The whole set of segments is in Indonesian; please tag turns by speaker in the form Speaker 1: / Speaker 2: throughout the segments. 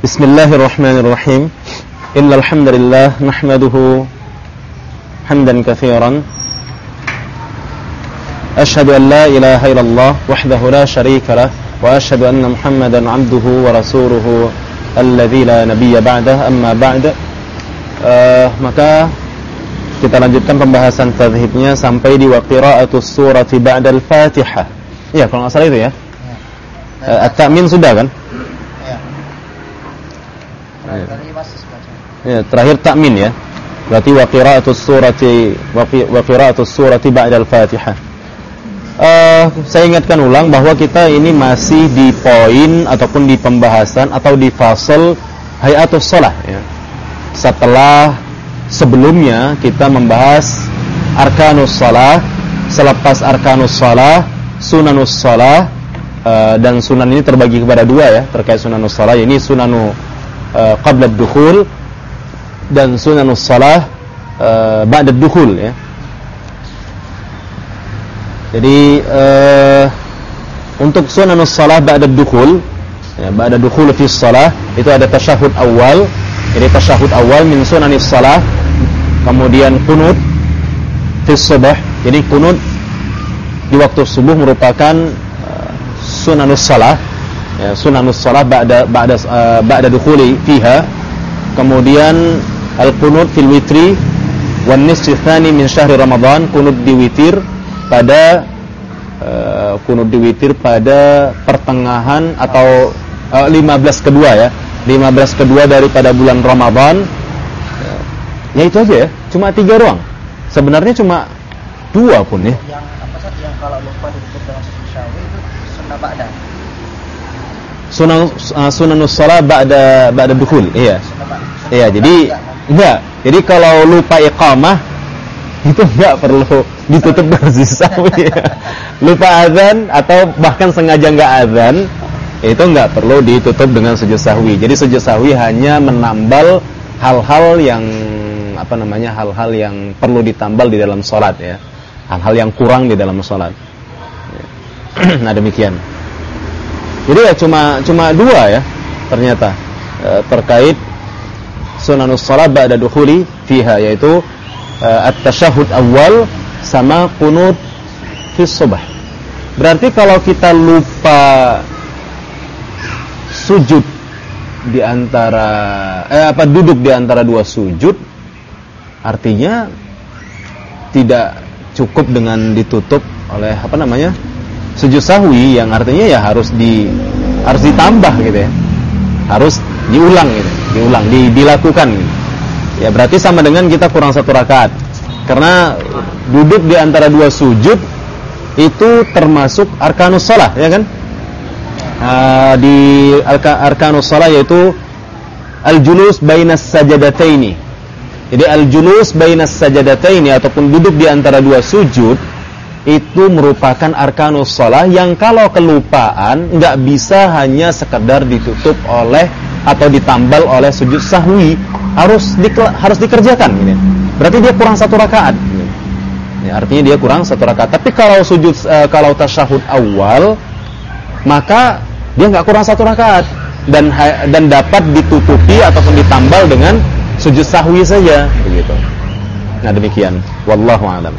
Speaker 1: Bismillahirrahmanirrahim. Innal hamdalillah nahmaduhu hamdan katsiran. Asyhadu an la ilaha illallah wahdahu la syarika lah wa asyhadu anna Muhammadan 'abduhu wa rasuluhu alladzi la nabiyya ba'dah. Amma ba'd. Maka kita lanjutkan pembahasan tadhibnya sampai di wa qira'atus surati ba'dal Fatihah. Iya, kalau enggak salah itu ya. At-ta'min sudah kan? Ya, terakhir ta'min ya. Berarti wa qira'atus surati ba'dal Fatihah. Saya ingatkan ulang bahwa kita ini masih di poin ataupun di pembahasan atau di fasal hayatus shalah ya. Setelah sebelumnya kita membahas arkanus shalah, selepas arkanus shalah, sunanus shalah, dan sunan ini terbagi kepada dua ya terkait sunanus shalah, ini sunanu qabla ad-dukhul dan sunanus shalah ba'da ad-dukhul ya. Jadi untuk sunanus shalah ba'da ad-dukhul ya, ba'da dukhul fi shalah itu ada tasyahud awal. Jadi tasyahud awal min sunanis shalah, kemudian qunut fi subh. Jadi qunut di waktu subuh merupakan sunanus shalah ya, sunanus shalah ba'da dukhuli fiha. Kemudian al-qunut fil witri wan nisfi tsani min syahri Ramadan, qunut di witir pada pertengahan atau 15 kedua ya, 15 kedua daripada bulan Ramadan. Ya itu aja ya, cuma 3 doang. Sebenarnya cuma 2 pun ya.
Speaker 2: Yang apa saja yang kalau lupa ditutup dengan sujud sahwi itu sunnah ba'da.
Speaker 1: Sunanus shalah ba'da dukhul. Iya. Iya, jadi enggak. Jadi kalau lupa iqamah itu enggak perlu ditutup dengan sujud sahwi. Lupa azan atau bahkan sengaja enggak azan, itu enggak perlu ditutup dengan sujud sahwi. Jadi sujud sahwi hanya menambal hal-hal yang hal-hal yang perlu ditambal di dalam salat ya. Hal-hal yang kurang di dalam salat. Nah, demikian. Jadi ya cuma 2 ya ternyata terkait sunanus shalah ba'da dukhuli fiha, yaitu at-tasyahud awal sama qunut fi subh. Berarti kalau kita lupa sujud di antara duduk di antara 2 sujud, artinya tidak cukup dengan ditutup oleh sujud sahwi, yang artinya ya harus ditambah gitu ya. Harus diulang gitu. Dilakukan gitu. Ya berarti sama dengan kita kurang 1 rakaat. Karena duduk di antara 2 sujud itu termasuk arkanus shalah ya kan? Di arkanus shalah yaitu al-julus bainas sajadataini. Jadi al-julus bainas sajadataini ataupun duduk di antara 2 sujud itu merupakan arkanus shalah yang kalau kelupaan enggak bisa hanya sekedar ditutup oleh atau ditambal oleh sujud sahwi, harus dikerjakan gitu. Berarti dia kurang 1 rakaat. Ya, artinya dia kurang 1 rakaat. Tapi kalau tasyahud awal, maka dia enggak kurang 1 rakaat dan dapat ditutupi ataupun ditambal dengan sujud sahwi saja begitu. Nah, demikian. Wallahu a'lam.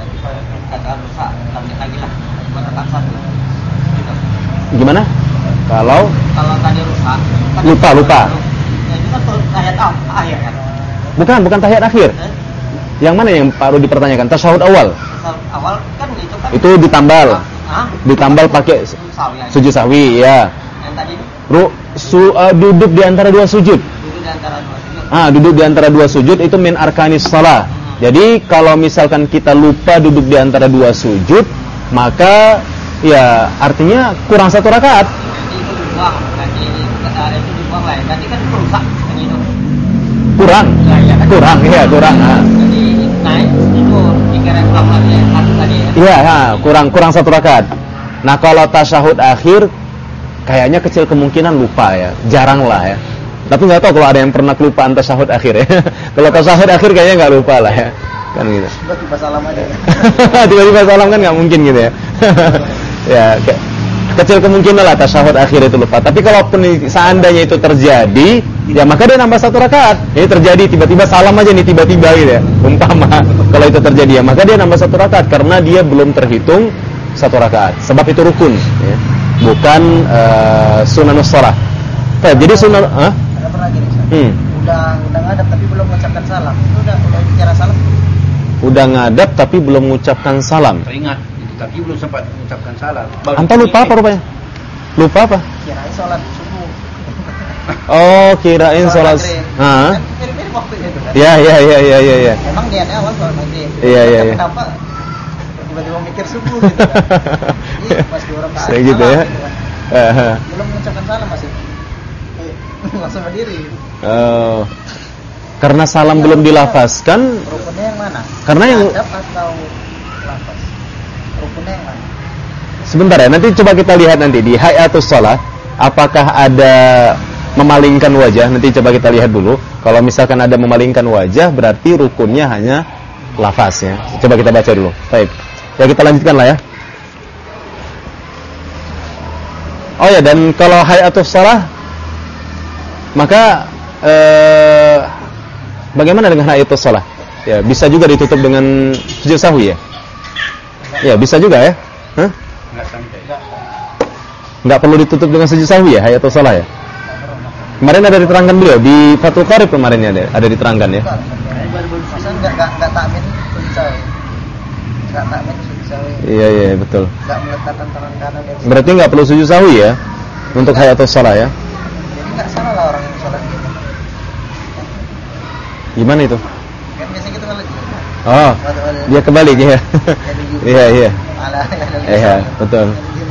Speaker 1: Gimana? Kalau
Speaker 2: tadi
Speaker 1: lupa.
Speaker 2: Ya itu kan tahiyat akhir kan?
Speaker 1: Bukan tahiyat akhir. Yang mana yang perlu dipertanyakan? Tasyahud awal.
Speaker 2: Awal kan
Speaker 1: itu ditambal. Ditambal pakai sujud sahwi ya.
Speaker 2: Yang tadi
Speaker 1: duduk di antara 2 sujud. Duduk di antara 2 sujud itu min arkanis shalah. Jadi kalau misalkan kita lupa duduk di antara 2 sujud, maka ya artinya kurang 1 rakaat.
Speaker 2: Berarti kan rusak kan itu.
Speaker 1: Kurang. Kurang.
Speaker 2: Jadi naik itu 3 rakaat lagi tadi ya.
Speaker 1: Iya, kurang 1 rakaat. Nah, kalau tasyahud akhir kayaknya kecil kemungkinan lupa ya. Jarang lah ya. Tapi nggak tahu kalau ada yang pernah kelupaan tasyahud akhir ya. Kalau tasyahud akhir kayaknya nggak lupa lah ya. Kan gitu.
Speaker 2: Tiba-tiba salam aja.
Speaker 1: Tiba-tiba salam kan nggak mungkin gitu ya. Ya, kecil kemungkinan lah tasyahud akhir itu lupa. Tapi kalaupun seandainya itu terjadi, ya maka dia nambah 1 rakaat. Ini terjadi tiba-tiba salam aja nih tiba-tiba gitu ya. Umpama kalau itu terjadi ya, maka dia nambah 1 rakaat karena dia belum terhitung 1 rakaat. Sebab itu rukun, ya. Bukan sunanus shalah. Jadi sunan,
Speaker 2: Ada pernah gini, udah ngadap tapi belum mengucapkan salam. Itu udah dikira salam.
Speaker 1: Udah ngadap tapi belum mengucapkan salam.
Speaker 3: Teringat itu tapi belum sempat mengucapkan salam.
Speaker 1: Anta lupa apa rupanya? Lupa apa?
Speaker 2: Kirain sholat subuh.
Speaker 1: Oh, kirain sholat.
Speaker 2: Kan mirip-mirip waktunya itu kan.
Speaker 1: Ya.
Speaker 2: Emang niatnya awal sholat maghrib.
Speaker 1: Iya.
Speaker 2: Kenapa tiba-tiba mikir subuh gitu kan. Jadi pas 2 rakaat.
Speaker 1: Kayak gitu ya.
Speaker 2: Belum mengucapkan salam masih. Langsung berdiri.
Speaker 1: Oh. Karena salam belum dilafazkan.
Speaker 2: Rukunnya yang mana?
Speaker 1: Karena yang
Speaker 2: adab atau lafaz? Rukunnya yang mana?
Speaker 1: sebentar ya, nanti coba kita lihat nanti di hayatus shalah apakah ada memalingkan wajah. Nanti coba kita lihat dulu. Kalau misalkan ada memalingkan wajah berarti rukunnya hanya lafaznya. Coba kita baca dulu. Baik. Ya kita lanjutkan lah ya. Oh ya, dan kalau hayatus shalah maka bagaimana dengan hayatus shalah? Ya, bisa juga ditutup dengan sujud sahwi ya? Ya, bisa juga ya? Hah?
Speaker 3: Enggak sampai.
Speaker 1: Nggak perlu ditutup dengan sujud sahwi ya, hayatus shalah ya? Kemarin ada diterangkan beliau di Fathul Qarib kemarin ada diterangkan ya.
Speaker 2: Masa enggak takmin sujud sahwi. Enggak takmin sujud sahwi.
Speaker 1: Iya betul.
Speaker 2: Enggak meletakkan tangan kanan di atas.
Speaker 1: Berarti nggak perlu sujud sahwi ya untuk hayatus shalah ya?
Speaker 2: Jadi enggak salah lah orang yang sholat gitu.
Speaker 1: Gimana itu?
Speaker 2: Kan biasanya gitu kan lagi.
Speaker 1: Oh, dia kebalik ya. Iya. Iya, betul.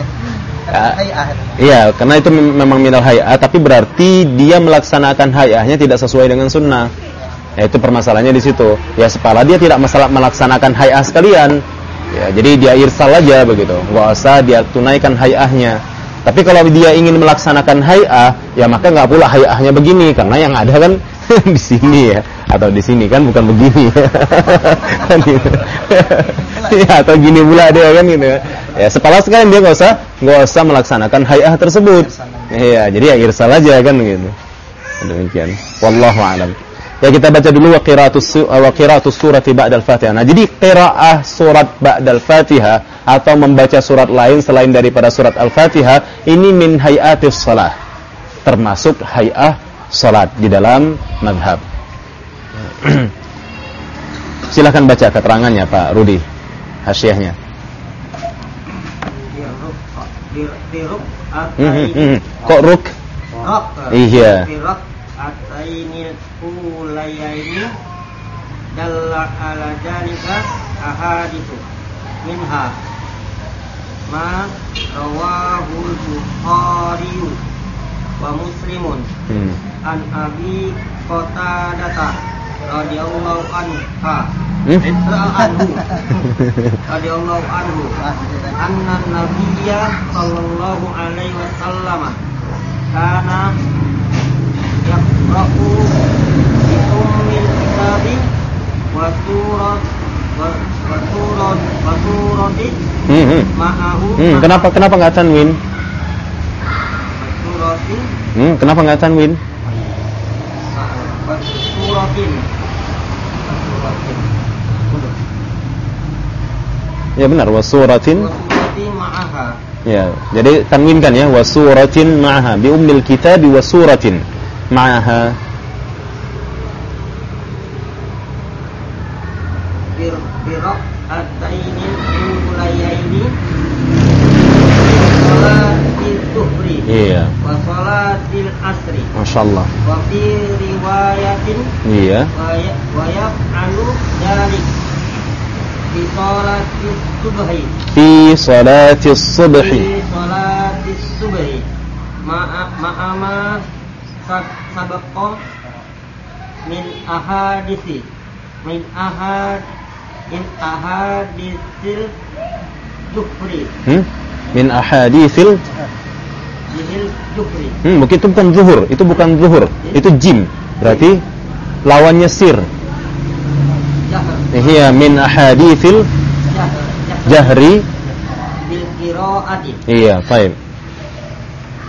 Speaker 1: Iya, karena itu memang minal hay'ah, tapi berarti dia melaksanakan hay'ahnya tidak sesuai dengan sunnah. Ya, itu permasalahannya di situ. Ya, sepala dia tidak melaksanakan hay'ah sekalian. Ya, jadi dia irsal aja begitu. Enggak usah dia tunaikan hay'ahnya. Tapi kalau dia ingin melaksanakan hay'ah, ya maka enggak pula hay'ahnya begini, karena yang ada kan di sini ya, atau di sini kan bukan begini. Kan gitu. Ya, atau gini pula dia kan gitu. Ya, sepala sekalian dia enggak usah melaksanakan hay'ah tersebut. Iya, jadi ya irsal aja kan gitu. Demikian. Wallahu a'lam. Ya, kita baca dulu wa qira'atus surati ba'dal Fatihah. Nah, jadi qira'ah surat ba'dal Fatihah atau membaca surat lain selain daripada surat Al-Fatihah ini min hayatis shalah. Termasuk hay'ah salat di dalam mazhab. Silakan baca keterangannya Pak Rudi, hasyiahnya.
Speaker 2: Diruk
Speaker 1: Kok ruk? Iya.
Speaker 2: Diruk atainil ulayaini dalla ala dzalika ahaditsu minha ma rawahul Bukhari wa Muslimun an Abi Qatadah radhiyallahu anhu radhiyallahu anhu anna nabiyya sallallahu alaihi wasallam kana yaqra'u bi ummil kitabi wa suratin ma'ahu.
Speaker 1: Kenapa enggak tanwin?
Speaker 2: Suratin.
Speaker 1: Kenapa enggak tanwin?
Speaker 2: Suratin.
Speaker 1: Ya benar, wasuratin.
Speaker 2: Wasuratin ma'aha.
Speaker 1: Ya, jadi tanwinkan ya, wasuratin ma'aha bi ummil kitabi wasuratin ma'aha.
Speaker 2: Birok ataini ulayaini salatil zuhri.
Speaker 1: Iya.
Speaker 2: Wa salatil asri.
Speaker 1: Masyaallah.
Speaker 2: Wa fi riwayatin.
Speaker 1: Iya.
Speaker 2: Wa yaf'alu dzalik fi salatis subhi.
Speaker 1: Fi salatis subhi.
Speaker 2: Fi salatis subhi. Ma'ama sabaqa min ahadithi. Min ahadithil zuhri.
Speaker 1: Min ahadithil
Speaker 2: zuhri.
Speaker 1: Mungkin itu bukan zuhur, itu bukan zuhur, itu jim. Berarti lawannya sir. Iya, min ahadithil jahri
Speaker 2: bil qiraati.
Speaker 1: Iya, baik.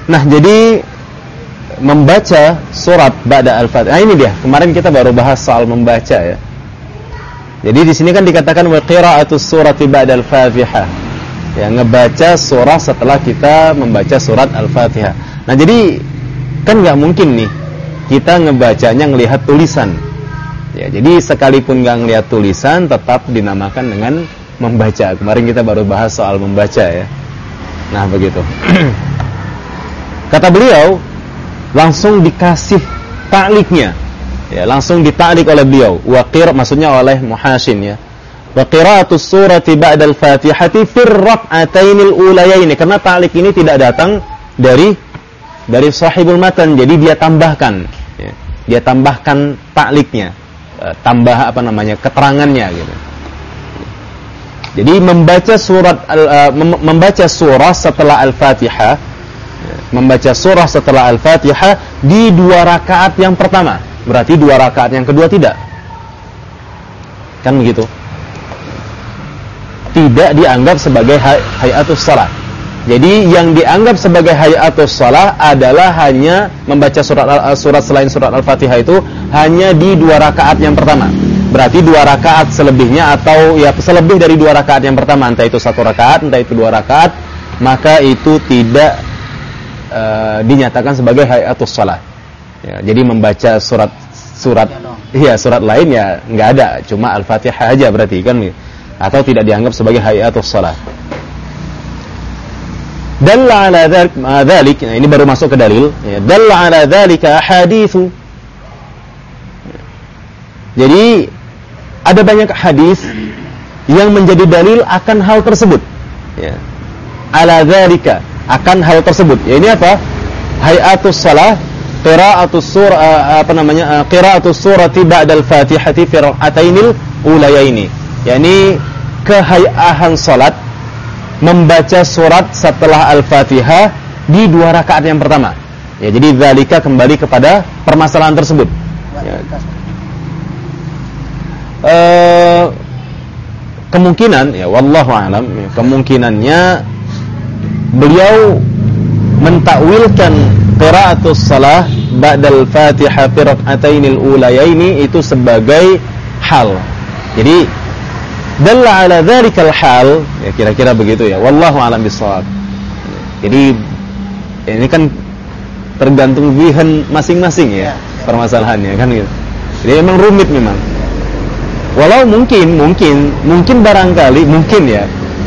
Speaker 1: Nah, jadi membaca surat ba'da al-Fatihah. Nah, ini dia. Kemarin kita baru bahas soal membaca ya. Jadi di sini kan dikatakan wa qira'atus surati ba'da al-Fatihah. Ya, ngebaca surah setelah kita membaca surat Al-Fatihah. Nah, jadi kan nggak mungkin nih kita ngebacanya ngelihat tulisan. Ya, jadi sekalipun nggak ngelihat tulisan tetap dinamakan dengan membaca. Kemarin kita baru bahas soal membaca ya. Nah, begitu. Kata beliau, langsung dikasih ta'liqnya. Ya, langsung dita'liq oleh beliau. Maksudnya oleh Muhashin ya. Wa qira'atus surati ba'da al-Fatihati fir rak'atainil ulayaini. Karena ta'liq ini tidak datang dari sahibul matan. Jadi dia tambahkan ya. Dia tambahkan ta'liqnya. Tambah keterangannya gitu. Jadi membaca surah setelah Al-Fatihah, membaca surah setelah Al-Fatihah di 2 rakaat yang pertama. Berarti 2 rakaat yang kedua tidak. Kan begitu. Tidak dianggap sebagai hayatus shalah. Jadi yang dianggap sebagai hayatus shalah adalah hanya membaca surat selain surat Al-Fatihah itu hanya di 2 rakaat yang pertama. Berarti 2 rakaat selebihnya atau ya selebih dari 2 rakaat yang pertama, entah itu 1 rakaat, entah itu 2 rakaat, maka itu tidak dinyatakan sebagai hayatus shalah. Ya, jadi membaca surat lain ya nggak ada, cuma Al-Fatihah aja berarti kan, atau tidak dianggap sebagai hayatus shalah. Dalla ala dzalik, nah ini baru masuk ke dalil ya. Dalla ala dzalika ahaditsu. Jadi ada banyak hadis yang menjadi dalil akan hal tersebut ya. Ala dzalika, akan hal tersebut. Ya, ini apa? Hayatus shalah, qira'atus surati ba'dal Fatihati fi rak'atainil ulayaini. Yani kehayahan salat membaca surat setelah Al-Fatihah di 2 rakaat yang pertama. Ya, jadi dzalika kembali kepada permasalahan tersebut. Ya. Kemungkinan ya wallahu a'lam, ya, kemungkinannya beliau mentakwilkan qira'atus shalah ba'dal Fatihah fi rak'atainil ulayaini itu sebagai hal. Jadi dalla ala dzalikal hal, ya kira-kira begitu ya. Wallahu a'lam bishawab. Jadi ini kan tergantung zihan masing-masing ya, permasalahannya kan gitu. Jadi memang rumit memang. Walau mungkin barangkali ya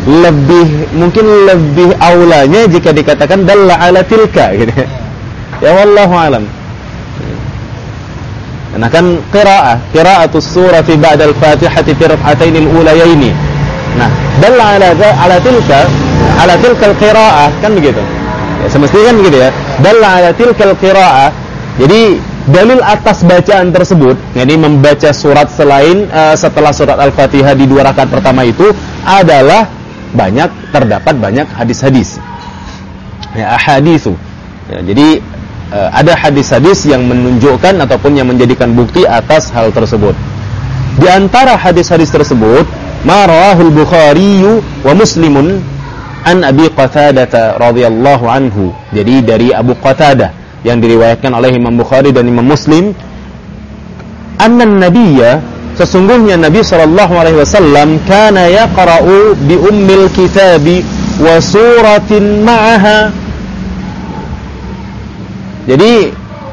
Speaker 1: lebih aulanya jika dikatakan dalla ala tilka gitu. Ya wallahu a'lam. Nah kan qira'atus surati ba'da al-Fatihati fi rak'atainil ulayaini. Nah, dalla ala tilka al-qira'ah kan begitu. Ya, semestinya kan begitu ya. Dalla ala tilka al-qira'ah. Jadi dalil atas bacaan tersebut, yakni membaca surat selain setelah surat Al-Fatihah di 2 rakaat pertama itu adalah terdapat banyak hadis-hadis. Ya, ahaditsu. Ya, jadi ada hadis-hadis yang menunjukkan ataupun yang menjadikan bukti atas hal tersebut. Di antara hadis-hadis tersebut, ma rawahul Bukhari wa Muslimun an Abi Qatadah radhiyallahu anhu. Jadi dari Abu Qatadah yang diriwayatkan oleh Imam Bukhari dan Imam Muslim, annan nabiyya, sesungguhnya Nabi sallallahu alaihi wasallam kana yaqra'u bi ummil kitabi wa suratin ma'aha. Jadi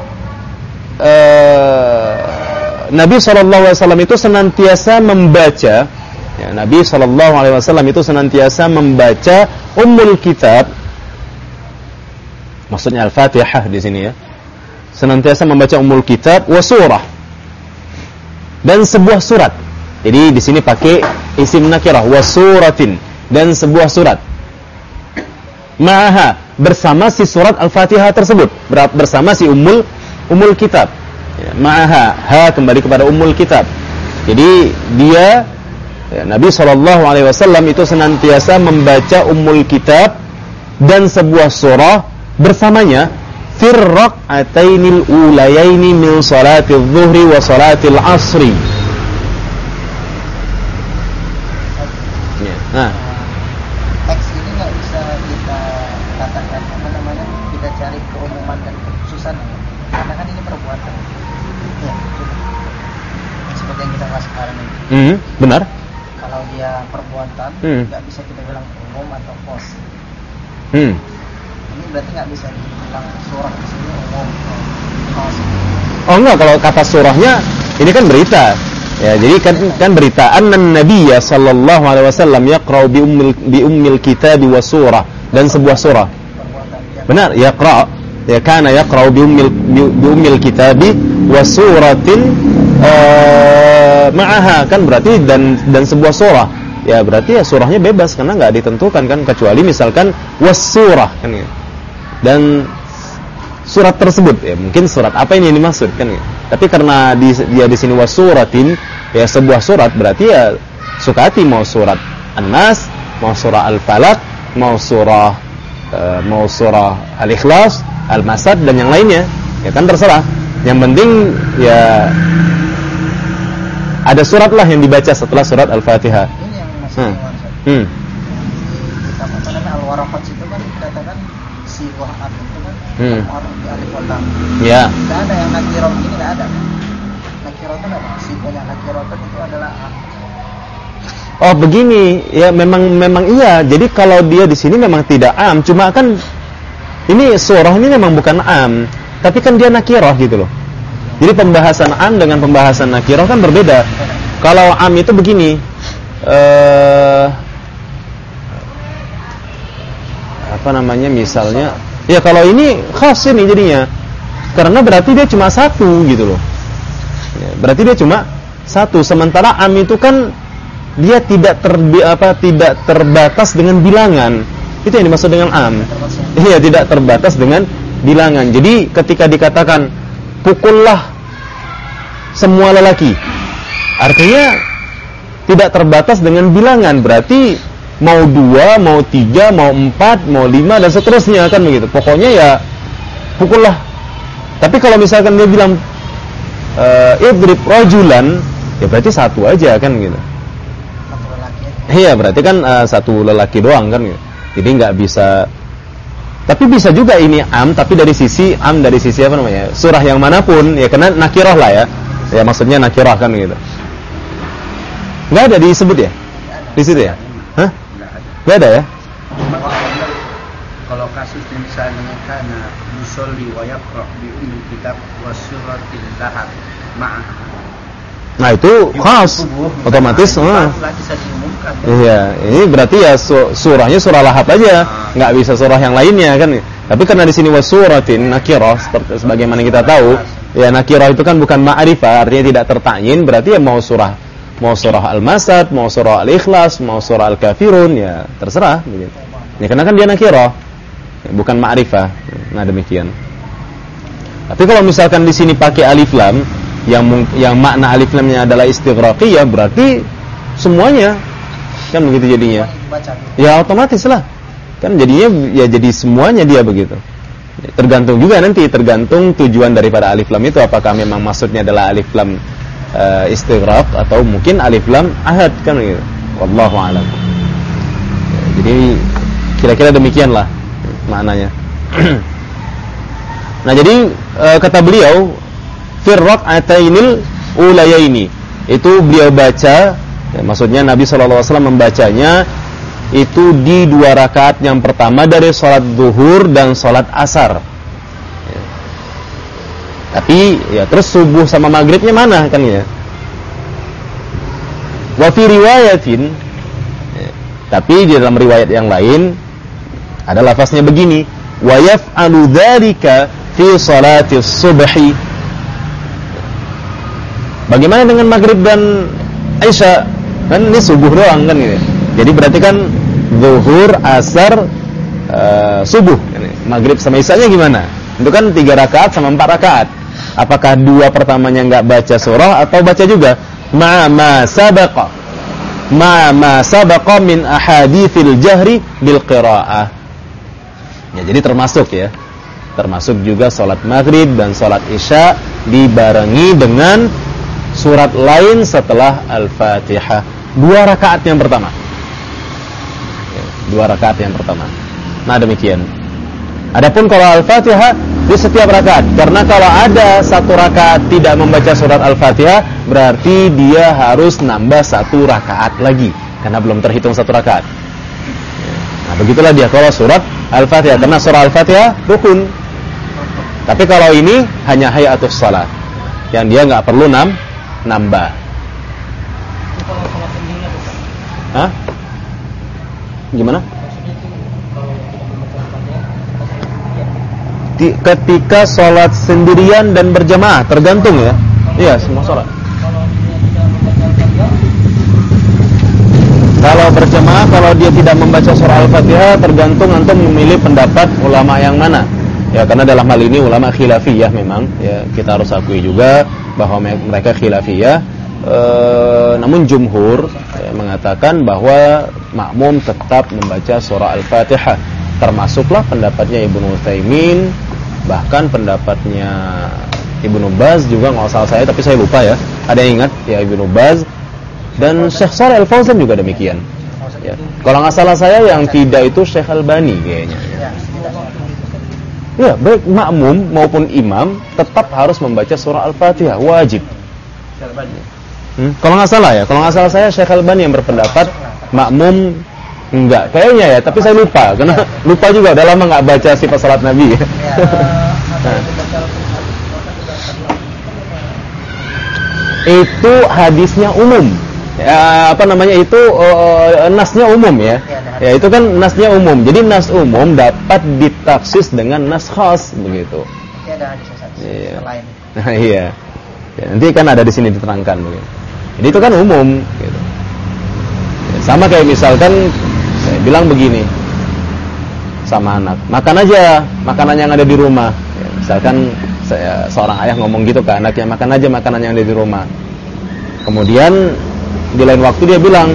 Speaker 1: Nabi sallallahu alaihi wasallam itu senantiasa membaca, ya, Nabi sallallahu alaihi wasallam itu senantiasa membaca ummul kitab. Maksudnya Al-Fatihah di sini ya. Senantiasa membaca ummul kitab wa surah. Dan sebuah surat. Jadi di sini pakai isim nakirah wa suratin, dan sebuah surat. Ma'aha, bersama si surat Al-Fatihah tersebut, bersama si ummul kitab. Ya, ma'aha, ha kembali kepada ummul kitab. Jadi dia Nabi SAW itu senantiasa membaca ummul kitab dan sebuah surah bersamanya fir rak'atainil ulayaini min salatil zuhri wa salatil asri.
Speaker 2: Teks ini nggak bisa kita katakan kita cari
Speaker 1: Benar.
Speaker 2: Kalau dia perbuatan nggak bisa kita bilang umum atau khos. Ini berarti nggak bisa dibilang surah di sini umum atau khos.
Speaker 1: Oh enggak, kalau kata surahnya ini kan berita. Ya, jadi kan berita annan nabiyya sallallahu alaihi wasallam yaqra'u bi ummil kitab wa surah, dan sebuah surah. Benar, yaqra', ya kana yaqra'u bi ummil kitab wa suratin ma'aha, kan berarti dan sebuah surah. Ya berarti ya surahnya bebas karena enggak ditentukan kan, kecuali misalkan was-surah kan ya. Dan surat tersebut ya mungkin surat apa ini yang dimaksud kan ya. Tapi karena dia di sini wasuratin, ya sebuah surat, berarti ya sukati mau surat An-Nas, mau surah Al-Falaq, mau surah Al-Ikhlas, Al-Masad dan yang lainnya. Ya kan terserah. Yang penting ya ada surat lah yang dibaca setelah surat Al-Fatihah.
Speaker 2: Ini yang masih kita Al-Waraqat itu kan dikatakan si wahab itu kan orang di alif walam.
Speaker 1: Ya.
Speaker 2: Tidak ada yang nakirah ini, tidak ada. Nakirah itu ada. Si punya nakirah itu adalah
Speaker 1: Oh begini, ya memang iya. Jadi kalau dia di sini memang tidak am, cuma kan ini surah ini memang bukan am, tapi kan dia nakirah gitu loh. Jadi pembahasan am dengan pembahasan nakirah kan berbeda. Kalau am itu begini, apa namanya misalnya, ya kalau ini khas ini jadinya, karena berarti dia cuma satu gitu loh. Ya, berarti dia cuma satu. Sementara am itu kan dia tidak terbatas dengan bilangan. Itu yang dimaksud dengan am. Iya, tidak terbatas dengan bilangan. Jadi ketika dikatakan pukullah semua lelaki, artinya tidak terbatas dengan bilangan. Berarti mau 2, mau 3, mau 4, mau 5 dan seterusnya kan begitu. Pokoknya ya pukullah. Tapi kalau misalkan dia bilang idrib rajulan, ya berarti satu aja kan gitu. Iya, berarti kan satu lelaki doang kan gitu. Jadi nggak bisa. Tapi bisa juga ini am, tapi dari sisi apa namanya? Surah yang manapun, ya karena nakirah lah ya. Ya maksudnya nakirah kan gitu. Nggak ada disebut ya? Di situ ya? Hah? Nggak ada ya?
Speaker 3: Kalau kasus misalnya karena yusolli wa yaqra' bi ummil kitab wa suratil lahab ma'ah.
Speaker 1: Nah itu khas, otomatis. Iya, ini berarti ya surahnya surah Lahab aja, nggak bisa surah yang lainnya kan. Tapi karena di sini wasuratin nakirah, sebagaimana kita tahu, ya nakirah itu kan bukan ma'rifah, artinya tidak tertakyin. Berarti ya mau surah Al-Masad, mau surah Al-Ikhlas, mau surah Al-Kafirun, ya terserah. Begitu. Ya karena kan dia nakirah, bukan ma'rifah. Nah demikian. Tapi kalau misalkan di sini pakai alif lam, yang makna alif lamnya adalah istighraqiyah, berarti semuanya kan begitu jadinya. Ya otomatis lah. Kan jadinya ya jadi semuanya dia begitu. Tergantung juga nanti, tergantung tujuan daripada alif lam itu, apakah memang maksudnya adalah alif lam istighraq atau mungkin alif lam ahad kan begitu. Wallahu a'lam. Jadi kira-kira demikianlah maknanya. Nah, jadi kata beliau firraq atainil ulayaini, itu beliau baca, ya, maksudnya Nabi SAW membacanya itu di 2 rakaat yang pertama dari sholat zuhur dan sholat asar ya. Tapi ya terus subuh sama maghribnya mana kan ya. Wa fi riwayatin ya, tapi di dalam riwayat yang lain ada lafaznya begini, wa yaf'alu dzalika fi sholatis subhi. Bagaimana dengan maghrib dan isya? Kan ini subuh doang kan gitu. Jadi berarti kan zuhur, asar, subuh. Maghrib sama isyanya gimana? Itu kan 3 rakaat sama 4 rakaat. Apakah 2 pertamanya enggak baca surah atau baca juga? Ma sabaqa min ahadithil jahri bil qiraah. Ya, jadi termasuk ya. Termasuk juga salat maghrib dan salat isya dibarengi dengan surat lain setelah Al-Fatihah. 2 rakaat yang pertama. 2 rakaat yang pertama. Nah demikian. Adapun kalau Al-Fatihah di setiap rakaat, karena kalau ada satu rakaat tidak membaca surat Al-Fatihah, berarti dia harus nambah satu rakaat lagi, karena belum terhitung satu rakaat. Nah, begitulah dia kalau surat Al-Fatihah, karena surah Al-Fatihah rukun. Tapi kalau ini hanya hayatus shalah, yang dia nggak perlu nambah. Hah? Gimana? Ketika sholat sendirian dan berjamaah, tergantung ya. Iya, semua sholat. Kalau berjamaah, kalau dia tidak membaca surah Al-Fatihah, tergantung antum memilih pendapat ulama yang mana. Ya, karena dalam hal ini ulama khilafiyah memang, ya kita harus akui juga bahwa mereka khilafiyah. Namun jumhur mengatakan bahwa makmum tetap membaca surah Al-Fatihah. Termasuklah pendapatnya Ibnu Utsaimin, bahkan pendapatnya Ibnu Baz juga, nggak salah saya, tapi saya lupa ya. Ada yang ingat ya, Ibnu Baz dan Syekh Shalih Al-Fauzan juga demikian. Ya. Kalau nggak salah saya yang tidak itu Syekh Albani kayaknya. Ya, baik makmum maupun imam tetap harus membaca surah Al-Fatihah, wajib. Kalau nggak salah saya Syekh Albani yang berpendapat makmum enggak, kayaknya ya, tapi saya lupa, karena lupa juga, udah lama nggak baca sifat salat Nabi. Itu hadisnya umum. Nasnya umum ya. Ya, itu kan nasnya umum. Jadi nas umum dapat ditaksis dengan nas khas begitu.
Speaker 2: Ada hadis lain.
Speaker 1: Nah, iya. Ya, nanti kan ada di sini diterangkan begitu. Jadi itu kan umum gitu. Ya, sama kayak misalkan saya bilang begini sama anak, makan aja makanan yang ada di rumah. Ya, misalkan seorang ayah ngomong gitu ke anaknya, makan aja makanan yang ada di rumah. Kemudian di lain waktu dia bilang,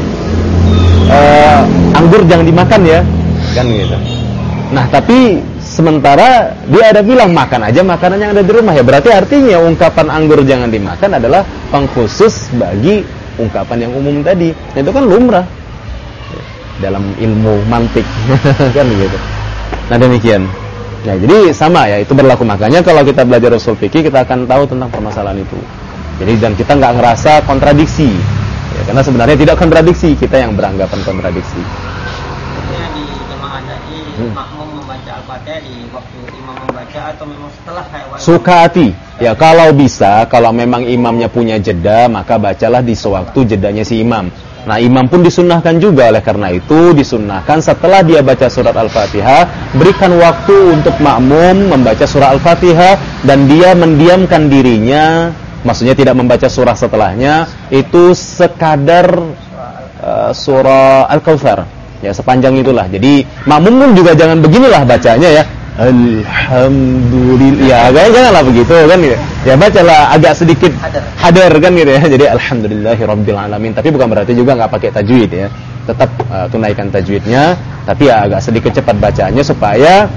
Speaker 1: anggur jangan dimakan ya, kan gitu. Nah, tapi sementara dia ada bilang makan aja makanan yang ada di rumah, ya berarti artinya ungkapan anggur jangan dimakan adalah pengkhusus bagi ungkapan yang umum tadi. Nah, itu kan lumrah dalam ilmu mantik kan gitu. Nah, demikian. Ya, jadi sama ya, itu berlaku. Makanya kalau kita belajar ushul fikih, kita akan tahu tentang permasalahan itu. Jadi dan kita nggak ngerasa kontradiksi. Ya, karena sebenarnya tidak kontradiksi, kita yang beranggapan kontradiksi.
Speaker 4: Maksudnya di jemaah tadi makmum membaca Al-Fatihah di waktu imam membaca atau memang setelah kayak
Speaker 1: suka hati. Ya, kalau bisa, kalau memang imamnya punya jeda, maka bacalah di sewaktu jedanya si imam. Nah, imam pun disunnahkan juga, oleh karena itu disunnahkan setelah dia baca surat Al-Fatihah, berikan waktu untuk makmum membaca surat Al-Fatihah dan dia mendiamkan dirinya, maksudnya tidak membaca surah setelahnya, itu sekadar surah Al-Kautsar. Ya, sepanjang itulah. Jadi makmum pun juga jangan beginilah bacanya ya. Alhamdulillah, ya janganlah begitu kan gitu. Ya bacalah agak sedikit hadar kan gitu ya. Jadi alhamdulillahirabbil alamin, tapi bukan berarti juga nggak pakai tajwid ya. Tetap tunaikan tajwidnya, tapi ya agak sedikit cepat bacaannya supaya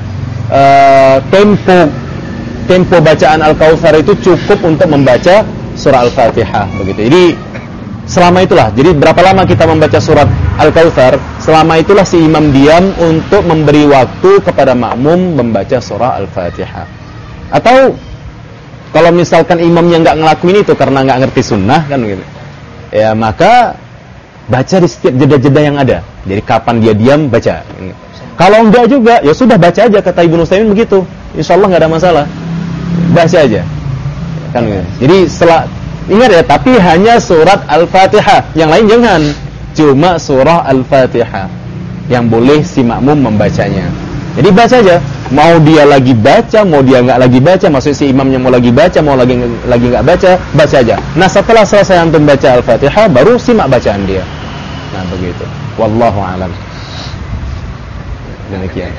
Speaker 1: tempo bacaan Al-Kautsar itu cukup untuk membaca surah Al-Fatihah begitu. Jadi selama itulah. Jadi berapa lama kita membaca surat Al-Kautsar, selama itulah si imam diam untuk memberi waktu kepada makmum membaca surah Al-Fatihah. Atau kalau misalkan imamnya nggak ngelakuin itu karena nggak ngerti sunnah kan gitu, ya maka baca di setiap jeda-jeda yang ada. Jadi kapan dia diam baca. Kalau enggak juga, ya sudah baca aja, kata Ibnu Utsaimin begitu. Insyaallah nggak ada masalah. Baca aja. Kan gitu. Jadi ingat ya, tapi hanya surat Al-Fatihah, yang lain jangan. Cuma surah Al-Fatihah yang boleh si makmum membacanya. Jadi baca aja, mau dia lagi baca, mau dia nggak lagi baca, maksudnya si imamnya mau lagi baca, mau lagi nggak baca, baca aja. Nah, setelah selesai antum baca Al-Fatihah, baru simak bacaan dia. Nah, begitu. Wallahu a'lam. Demikian.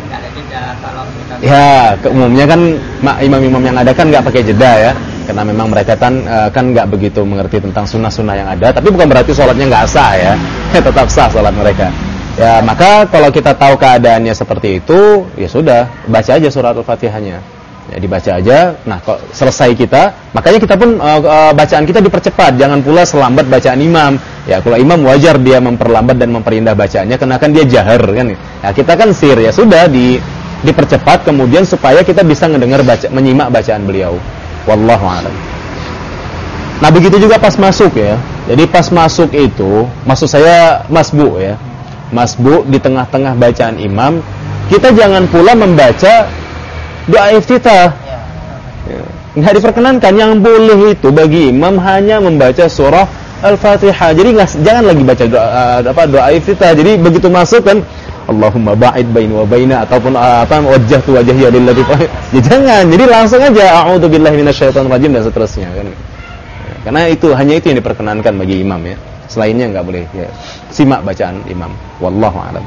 Speaker 1: Ya, umumnya kan imam-imam yang ada kan nggak pakai jeda ya, karena memang mereka kan nggak begitu mengerti tentang sunnah-sunnah yang ada. Tapi bukan berarti sholatnya nggak sah ya, tetap sah sholat mereka. Ya, maka kalau kita tahu keadaannya seperti itu, ya sudah, baca aja surat Al-Fatihahnya. Ya, dibaca aja. Nah, kok selesai kita, makanya kita pun bacaan kita dipercepat, jangan pula selambat bacaan imam. Ya, kalau imam wajar dia memperlambat dan memperindah bacaannya karena kan dia jahar kan. Ya, kita kan sir, ya sudah dipercepat kemudian supaya kita bisa menyimak bacaan beliau. Wallahu a'lam. Nah, begitu juga pas masuk ya. Jadi pas masuk itu, maksud saya masbu ya. Masbu di tengah-tengah bacaan imam, kita jangan pula membaca doa iftitah. Ya. Nggak diperkenankan. Yang boleh itu bagi imam hanya membaca surah Al-Fatihah. Jadi jangan lagi baca doa iftitah. Jadi begitu masuk kan Allahumma ba'id baini wa baina ataupun wajjahtu wajhiya lillazi. Ya jangan. Jadi langsung aja a'udzubillahi minasyaitonir rajim dan seterusnya kan. Ya, karena hanya itu yang diperkenankan bagi imam ya. Selainnya enggak boleh ya. Simak bacaan imam. Wallahu a'lam.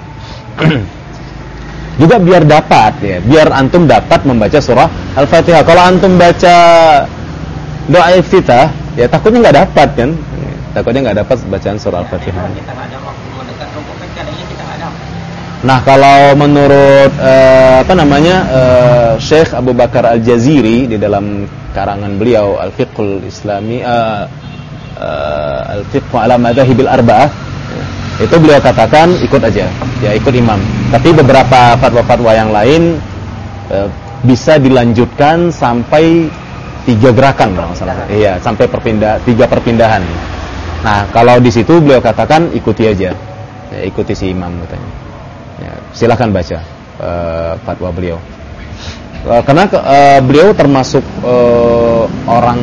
Speaker 1: Juga biar dapat ya, biar antum dapat membaca surah Al-Fatihah. Kalau antum baca doa iftitah, ya takutnya enggak dapat kan. Takutnya enggak dapat bacaan surah Al-Fatihah.
Speaker 4: Kita enggak ada waktu mendekat rukuk kan caranya kita enggak dapat.
Speaker 1: Nah, kalau menurut Syekh Abu Bakar Al-Jaziri di dalam karangan beliau Al-Fiqhul Islami Al-Fiqh ala Madhahibil Arba'ah, itu beliau katakan ikut aja, ya ikut imam. Tapi beberapa fatwa-fatwa yang lain bisa dilanjutkan sampai 3 gerakan kalau salah. Iya, sampai 3 perpindahan. Nah, kalau di situ beliau katakan ikuti aja. Ya, ikuti si imam katanya. Ya, silakan baca fatwa beliau. Karena beliau termasuk orang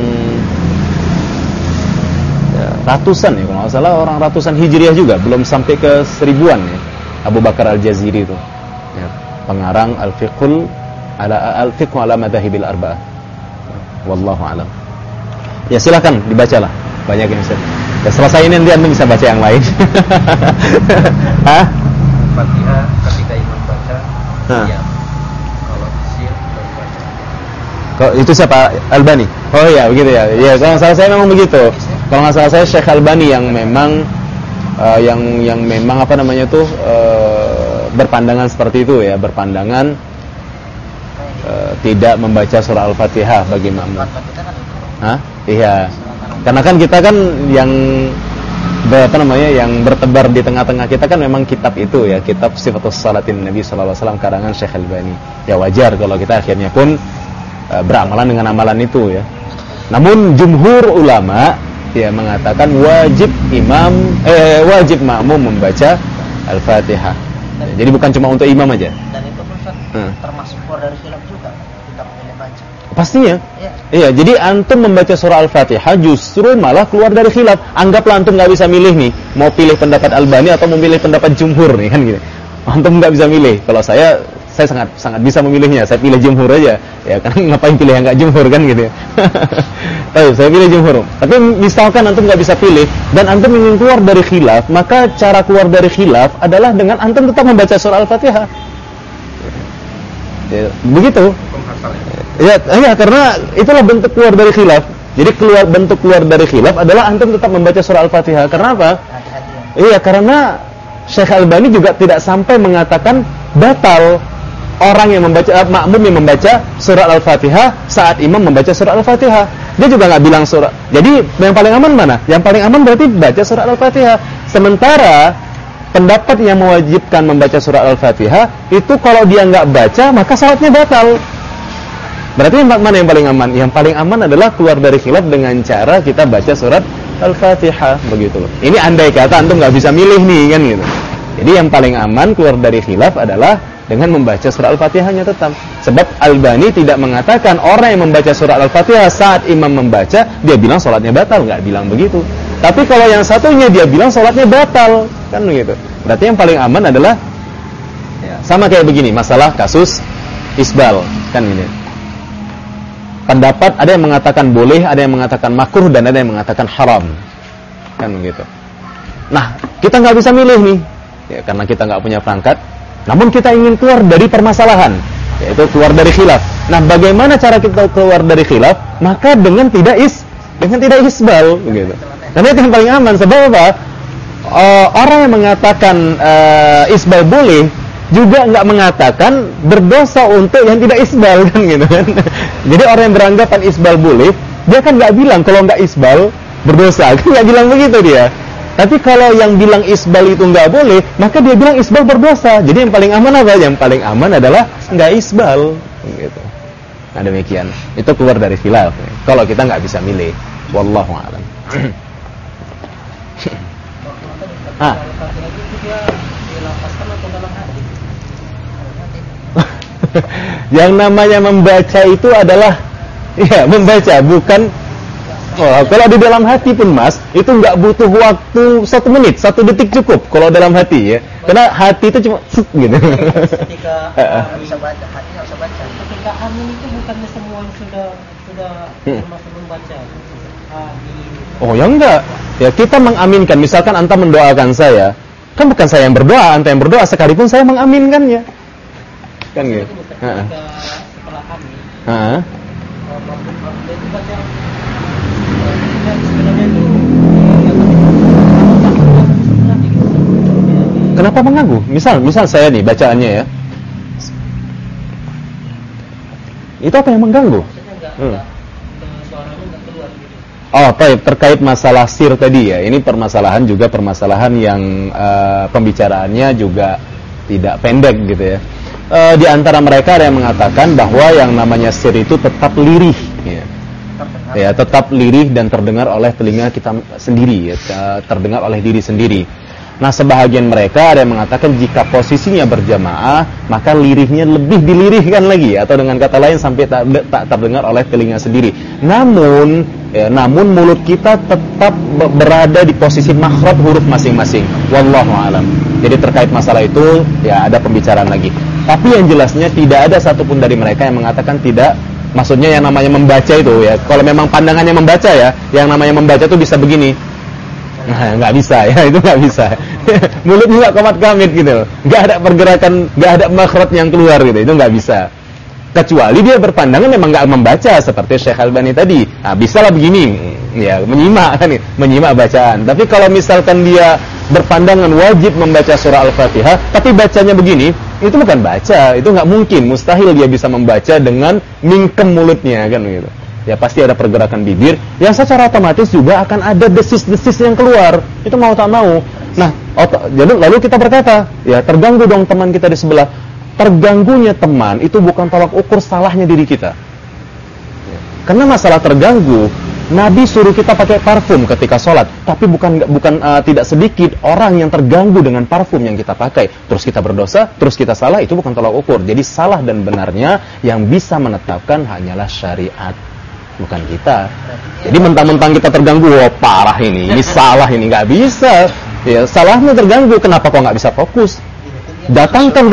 Speaker 1: ratusan ya, kalau nggak salah orang ratusan Hijriah juga, belum sampai ke 1000-an ya. Abu Bakar Al-Jaziri itu ya, pengarang Al-Fiqh ala Madhahibil Arba'ah. Wallahu a'lam. Ya silakan dibacalah, banyak yang bisa. Ya, selesai ini nanti antum bisa baca yang lain. Hah?
Speaker 3: Fatihah ketika imam baca, ya. Kalau sir baru baca.
Speaker 1: Kok itu siapa? Albani. Oh iya, begitu ya. Iya, kalau salah saya memang begitu. Kalau nggak salah saya Syekh Albani yang memang yang memang berpandangan seperti itu ya, berpandangan tidak membaca surah Al-Fatihah bagi makmum. Hah? Iya. Karena kan kita kan yang yang bertebar di tengah-tengah kita kan memang kitab itu ya, kitab Sifatus Salatin Nabi sallallahu alaihi wasallam karangan Syekh Albani. Ya wajar kalau kita akhirnya pun beramalan dengan amalan itu ya. Namun jumhur ulama ya mengatakan wajib wajib makmum membaca Al-Fatihah. Ya, jadi bukan cuma untuk imam aja.
Speaker 2: Dan itu Ustaz termasuk keluar dari khilaf juga kita boleh baca.
Speaker 1: Pastinya. Iya, jadi antum membaca surah Al-Fatihah justru malah keluar dari khilaf. Anggaplah antum enggak bisa milih nih, mau pilih pendapat Albani atau memilih pendapat jumhur nih kan gitu. Antum enggak bisa milih. Kalau saya sangat bisa memilihnya. Saya pilih jumhur aja. Ya, karena ngapain pilih yang enggak jumhur kan gitu ya. Saya pilih jumhur. Tapi misalkan antum enggak bisa pilih dan antum ingin keluar dari khilaf, maka cara keluar dari khilaf adalah dengan antum tetap membaca surah Al-Fatihah. Ya, begitu. Ya, karena itulah bentuk keluar dari khilaf. Jadi bentuk keluar dari khilaf adalah antum tetap membaca surah Al-Fatihah. Karena apa? Iya, karena Syekh Albani juga tidak sampai mengatakan batal orang yang membaca makmum yang membaca surah Al-Fatihah saat imam membaca surah Al-Fatihah. Dia juga nggak bilang surah. Jadi yang paling aman mana? Yang paling aman berarti baca surah Al-Fatihah. Sementara pendapat yang mewajibkan membaca surah Al-Fatihah itu kalau dia nggak baca maka salatnya batal. Berarti mana yang paling aman? Yang paling aman adalah keluar dari khilaf dengan cara kita baca surat Al-Fatihah, begitu loh. Ini andai kata antum nggak bisa milih nih kan gitu. Jadi yang paling aman keluar dari khilaf adalah dengan membaca surah Al-Fatihahnya tetap. Sebab Albani tidak mengatakan orang yang membaca surah Al-Fatihah saat imam membaca dia bilang salatnya batal, nggak bilang begitu. Tapi kalau yang satunya dia bilang salatnya batal, kan begitu. Berarti yang paling aman adalah ya, sama kayak begini, masalah kasus isbal kan ini. Pendapat ada yang mengatakan boleh, ada yang mengatakan makruh dan ada yang mengatakan haram. Kan begitu. Nah, kita nggak bisa milih nih. Ya, karena kita nggak punya perangkat. Namun kita ingin keluar dari permasalahan, yaitu keluar dari khilaf. Nah, bagaimana cara kita keluar dari khilaf? Maka dengan tidak isbal begitu. Karena itu yang paling aman. Sebab apa? Orang yang mengatakan isbal boleh juga nggak mengatakan berdosa untuk yang tidak isbal kan gitu kan. Jadi orang yang beranggapan isbal boleh, dia kan nggak bilang kalau nggak isbal berdosa, kan nggak bilang begitu dia. Tapi kalau yang bilang isbal itu nggak boleh, maka dia bilang isbal berdosa. Jadi yang paling aman apa? Yang paling aman adalah nggak isbal. Gitu. Nah demikian. Itu keluar dari khilaf. Kalau kita nggak bisa milih, wallahu a'lam. Yang namanya membaca itu adalah membaca, bukan. Kalau di dalam hati pun Mas, itu nggak butuh waktu 1 menit, 1 detik cukup. Kalau dalam hati ya, karena hati itu cuma gitu.
Speaker 2: Ketika bisa baca, hati nggak bisa baca.
Speaker 4: Ketika amin itu bukannya semua yang sudah termasuk membaca.
Speaker 1: Oh ya enggak. Ya kita mengaminkan. Misalkan anta mendoakan saya, kan bukan saya yang berdoa, anta yang berdoa, sekalipun saya mengaminkannya. Kan gitu.
Speaker 4: Setelah amin. Itu baca sebenarnya itu
Speaker 1: kenapa mengganggu? Misal saya nih bacaannya ya. Itu apa yang mengganggu?
Speaker 4: Suaranya enggak keluar gitu.
Speaker 1: Oh, baik, terkait masalah sir tadi ya. Ini permasalahan yang pembicaraannya juga tidak pendek gitu ya. Di antara mereka ada yang mengatakan bahwa yang namanya sir itu tetap lirih ya. Ya, tetap lirih dan terdengar oleh telinga kita sendiri ya, terdengar oleh diri sendiri. Nah, sebahagian mereka ada yang mengatakan jika posisinya berjamaah, maka lirihnya lebih dilirihkan lagi, atau dengan kata lain sampai tak terdengar oleh telinga sendiri. Namun mulut kita tetap berada di posisi makhraj huruf masing-masing. Wallahu a'lam. Jadi terkait masalah itu ya ada pembicaraan lagi. Tapi yang jelasnya tidak ada satupun dari mereka yang mengatakan tidak. Maksudnya yang namanya membaca itu ya, kalau memang pandangannya membaca ya, yang namanya membaca itu bisa begini. Nah, nggak bisa ya, itu nggak bisa. Mulutnya nggak komat kamit gitu, nggak ada pergerakan, nggak ada makhraj yang keluar gitu, itu nggak bisa. Kecuali dia berpandangan memang nggak membaca seperti Syekh Albani tadi. Nah, bisalah begini, ya menyimak kan, menyimak bacaan. Tapi kalau misalkan dia berpandangan wajib membaca surah Al-Fatihah, tapi bacanya begini, itu bukan baca, itu nggak mungkin, mustahil dia bisa membaca dengan mingkem mulutnya kan gitu. Ya pasti ada pergerakan bibir yang secara otomatis juga akan ada desis-desis yang keluar. Itu mau tak mau. Nah, jadi lalu kita berkata, ya terganggu dong teman kita di sebelah. Terganggunya teman itu bukan tolak ukur salahnya diri kita. Karena masalah terganggu, Nabi suruh kita pakai parfum ketika sholat, tapi bukan tidak sedikit orang yang terganggu dengan parfum yang kita pakai. Terus kita berdosa, terus kita salah, itu bukan tolak ukur. Jadi salah dan benarnya yang bisa menetapkan hanyalah syariat, bukan kita. Jadi mentang-mentang kita terganggu, oh parah ini salah ini, nggak bisa. Ya salahnya terganggu, kenapa kok nggak bisa fokus? Datangkan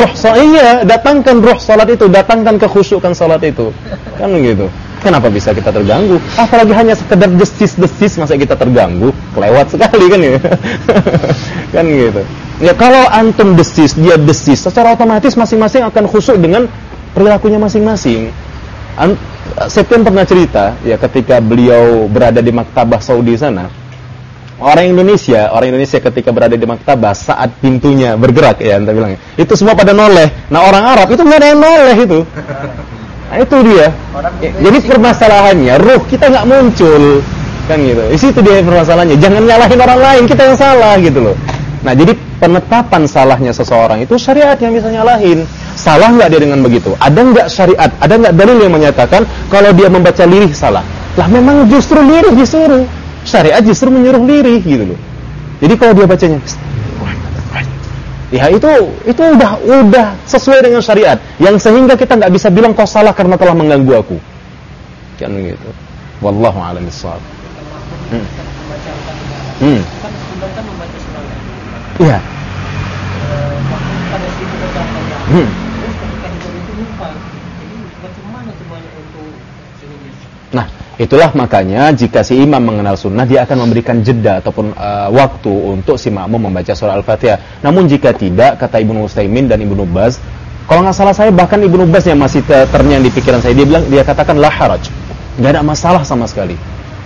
Speaker 1: ruh salat itu, datangkan kekhusyukan salat itu, kan begitu. Kenapa bisa kita terganggu? Apalagi hanya sekedar desis-desis masa kita terganggu, kelewat sekali kan ya. Kan gitu. Ya kalau antum desis, dia desis, secara otomatis masing-masing akan khusyuk dengan perilakunya masing-masing. Septian pernah cerita ya ketika beliau berada di maktabah Saudi sana. Orang Indonesia ketika berada di maktabah saat pintunya bergerak ya anda bilangnya, itu semua pada noleh. Nah orang Arab itu nggak ada yang noleh itu. Nah itu dia. Jadi permasalahannya ruh kita nggak muncul kan gitu. Di situ dia permasalahannya. Jangan nyalahin orang lain, kita yang salah gitu loh. Nah jadi penetapan salahnya seseorang itu syariat yang bisa nyalahin. Salah nggak dia dengan begitu? Ada nggak syariat? Ada nggak dalil yang menyatakan kalau dia membaca lirih salah? Lah memang justru lirih disuruh. Syariat justru menyuruh lirih gitu loh. Jadi kalau dia bacanya ya itu udah sesuai dengan syariat yang sehingga kita nggak bisa bilang kau salah karena telah mengganggu aku. Kan begitu. Wallahu a'lam bishawab. Iya. Nah, itulah makanya jika si imam mengenal sunnah, dia akan memberikan jeda ataupun waktu untuk si makmum membaca surah Al-Fatihah. Namun jika tidak, kata Ibnu Utsaimin dan Ibnu Baz, kalau nggak salah saya bahkan Ibnu Baz yang masih ternyang di pikiran saya, dia katakan la haraj, nggak ada masalah sama sekali.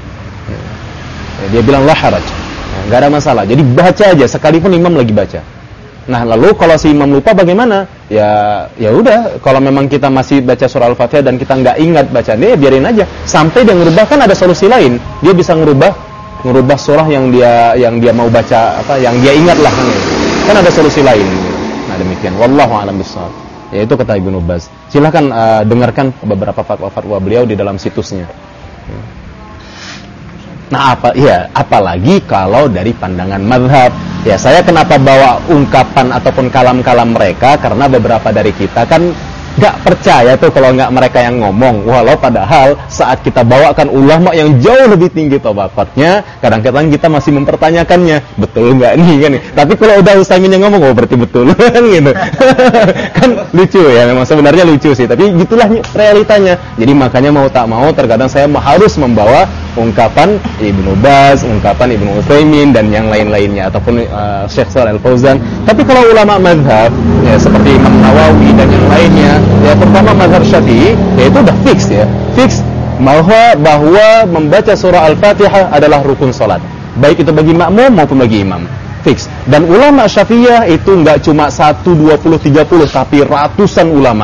Speaker 1: Dia bilang la haraj, nggak ada masalah. Jadi baca aja sekalipun imam lagi baca. Nah, lalu kalau si imam lupa bagaimana? Ya udah, kalau memang kita masih baca surah Al-Fatihah dan kita nggak ingat bacaannya, ya biarin aja. Sampai dia ngerubah, kan ada solusi lain. Dia bisa ngerubah merubah surah yang dia mau baca, yang dia ingat lah kan ada solusi lain. Nah demikian, wallahu a'lam bishawab. Yaitu kata Ibnu Baz. Silakan dengarkan beberapa fatwa beliau di dalam situsnya. Nah apalagi kalau dari pandangan mazhab. Ya saya kenapa bawa ungkapan ataupun kalam-kalam mereka, karena beberapa dari kita kan gak percaya tuh kalau nggak mereka yang ngomong, walau padahal saat kita bawakan ulama yang jauh lebih tinggi tabaqatnya, kadang-kadang kita masih mempertanyakannya, betul nggak nih kan? Tapi kalau udah Utsaimin yang ngomong, berarti betul kan gitu. Kan lucu ya, memang sebenarnya lucu sih, tapi gitulah realitanya. Jadi makanya mau tak mau terkadang saya harus membawa ungkapan Ibnu Baz, ungkapan Ibnu Utsaimin dan yang lain-lainnya, ataupun Syekh Shalih Al-Fauzan. Tapi kalau ulama mazhab ya seperti Imam Nawawi dan yang lainnya, ya terutama mazhab Syafi'i, ya itu udah fix bahwa membaca surah Al-Fatihah adalah rukun salat, baik itu bagi makmum maupun bagi imam, fix. Dan ulama Syafi'iyah itu enggak cuma 1, 20, 30, tapi ratusan ulama.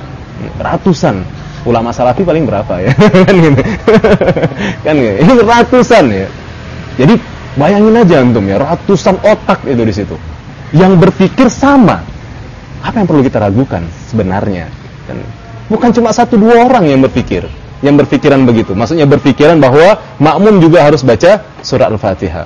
Speaker 1: Ulama Salafi paling berapa ya? Kan ini ratusan ya. Jadi bayangin aja antum ya, ratusan otak itu di situ yang berpikir sama. Apa yang perlu kita ragukan sebenarnya? Dan bukan cuma 1-2 orang yang berpikiran begitu. Maksudnya berpikiran bahwa makmum juga harus baca surah Al-Fatihah.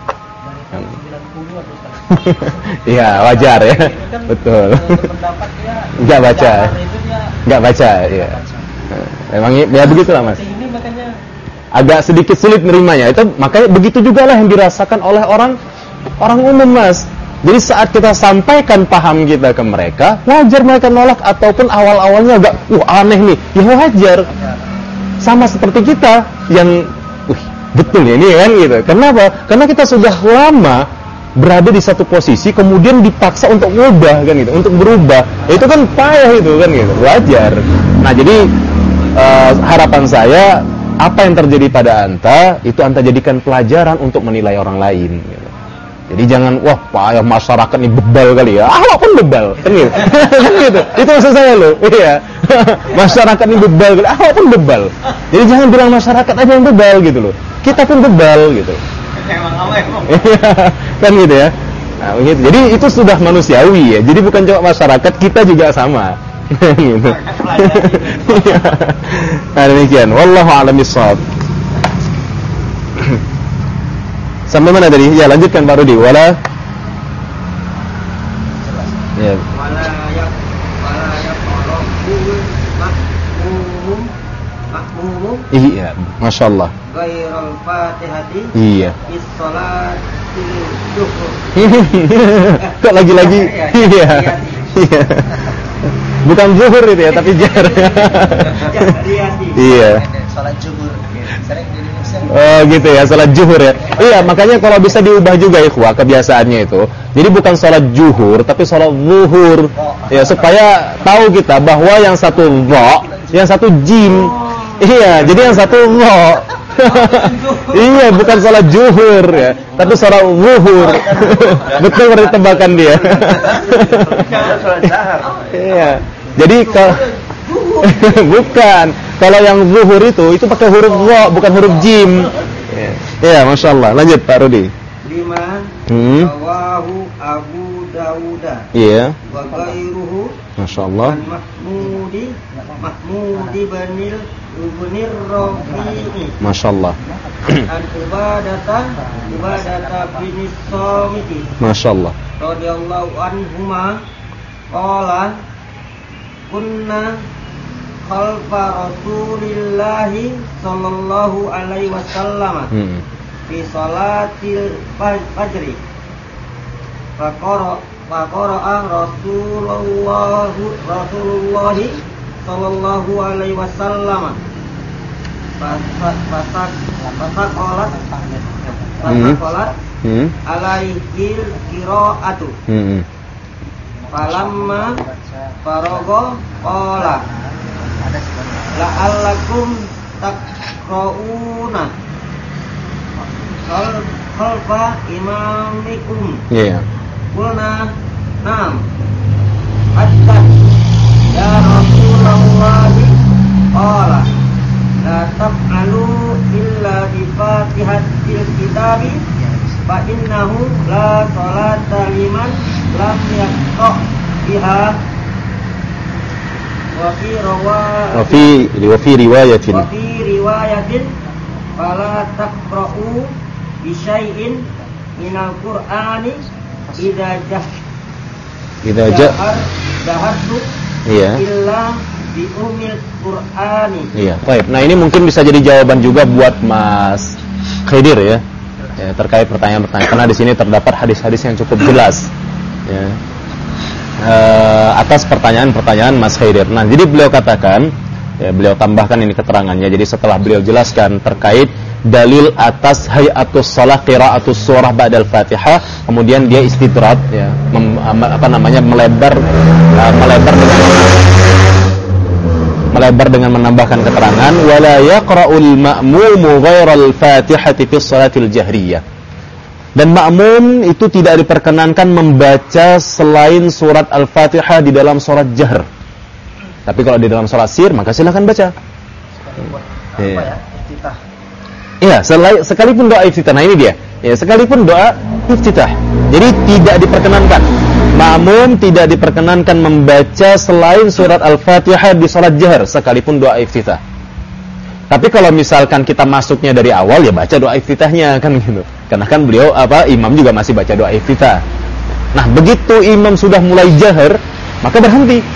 Speaker 1: Iya, wajar ya. Betul. Enggak baca ya. Memang ya begitulah Mas. Agak sedikit sulit menerimanya. Itu makanya begitu juga lah yang dirasakan oleh orang umum Mas. Jadi saat kita sampaikan paham kita ke mereka, wajar mereka nolak ataupun awal-awalnya agak aneh nih. Ya wajar. Sama seperti kita yang betul ya ini kan gitu. Kenapa? Karena kita sudah lama berada di satu posisi kemudian dipaksa untuk ngubah kan gitu, untuk berubah. Itu kan payah itu kan gitu. Wajar. Nah, jadi harapan saya apa yang terjadi pada anta itu anta jadikan pelajaran untuk menilai orang lain gitu. Jadi jangan payah masyarakat ini bebal kali ya. Awak pun bebal kan gitu. Kan gitu. Itu maksud saya loh. Iya. Masyarakat ini bebal kali. Awak pun bebal. Jadi jangan bilang masyarakat aja yang bebal gitu loh. Kita pun bebal gitu. Kan gitu ya. Nah, begitu. Jadi itu sudah manusiawi ya. Jadi bukan cuma masyarakat, kita juga sama. Gitu. Nah, demikian. Wallahu a'lam bishawab. Sampai mana tadi? Ya, lanjutkan Pak Rudi. Wala ya.
Speaker 3: Wala makmum.
Speaker 1: Iya, Masya Allah.
Speaker 3: Ghairul Fatihati.
Speaker 1: Iya.
Speaker 3: Is-sholatil zuhur.
Speaker 1: Kok lagi-lagi? Iya. Iya. Bukan zuhur itu ya, tapi jar. Iya.
Speaker 2: Salat zuhur. Sering di Indonesia.
Speaker 1: Oh gitu ya, salat zuhur ya. Iya, makanya kalau bisa diubah juga ikhwah kebiasaannya itu. Jadi bukan salat zuhur, tapi salat zuhur. Ya, supaya tahu kita bahwa yang satu dha, yang satu jim. Iya, jadi yang satu dha. Iya, bukan salat zuhur ya, tapi salat zuhur. Betul berarti tebakan dia. Iya. Jadi bukan. Kalau yang zuhur itu pakai huruf dha, bukan huruf jim. Iya, Masya Allah. Lanjut Pak Rudi.
Speaker 3: 5. Rawahu Abu Dawud.
Speaker 1: Iya.
Speaker 3: Wa ghairuhu.
Speaker 1: Masya Allah.
Speaker 3: Mahmudi Ibnir Rafi'i.
Speaker 1: Masya Allah.
Speaker 3: An ibadata bin Samiti.
Speaker 1: Masya Allah.
Speaker 3: Radhiyallahu anhuma qala kunna khalfa Rasulillahi sallallahu alaihi wasallam fi salatil fajri. Faqara'a Rasulullah sallallahu alaihi wasallam. Fasaqalat alaihil qira'atu. Falamma faragha qala la'allakum taqra'una khalfa imamikum.
Speaker 1: Iya.
Speaker 3: Qulna na'am. Hatta ya Rasulullah qala la taf'alu illa bi Fatihatil
Speaker 4: kitabi fa innahu la sholata liman lam yaqra biha wa fi riwayatin fala taqra'u bi syai'in minal qur'ani idza jahartu illa bi umil qur'ani.
Speaker 1: Iya, baik. Nah, ini mungkin bisa jadi jawaban juga buat Mas Khidir ya, terkait pertanyaan-pertanyaan, karena di sini terdapat hadis-hadis yang cukup jelas ya, atas pertanyaan-pertanyaan Mas Khidir. Nah, jadi beliau katakan, ya, beliau tambahkan ini keterangannya. Jadi setelah beliau jelaskan terkait dalil atas hayatus shalah qiraatus surah ba'dal Fatihah, kemudian dia istidrak ya, melebar dengan menambahkan keterangan wala yaqra'ul ma'mumu ghairal Fatihati fi shalatil jahriyah. Dan makmum itu tidak diperkenankan membaca selain surat Al-Fatihah di dalam salat jahr. Tapi kalau di dalam salat sir maka silakan baca. Iya, sekalipun doa iftitah. Nah ini dia. Ya, sekalipun doa iftitah. Jadi tidak diperkenankan. Makmum tidak diperkenankan membaca selain surat Al-Fatihah di salat jahr sekalipun doa iftitah. Tapi kalau misalkan kita masuknya dari awal ya baca doa iftitahnya kan gitu. Karena kan beliau imam juga masih baca doa iftitah. Nah, begitu imam sudah mulai jahr, maka berhenti.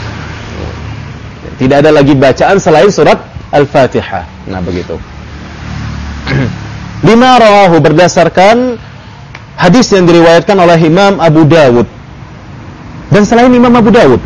Speaker 1: Tidak ada lagi bacaan selain surat Al-Fatihah. Nah, begitu. Lima rawahu, berdasarkan hadis yang diriwayatkan oleh Imam Abu Dawud. Dan selain Imam Abu Dawud,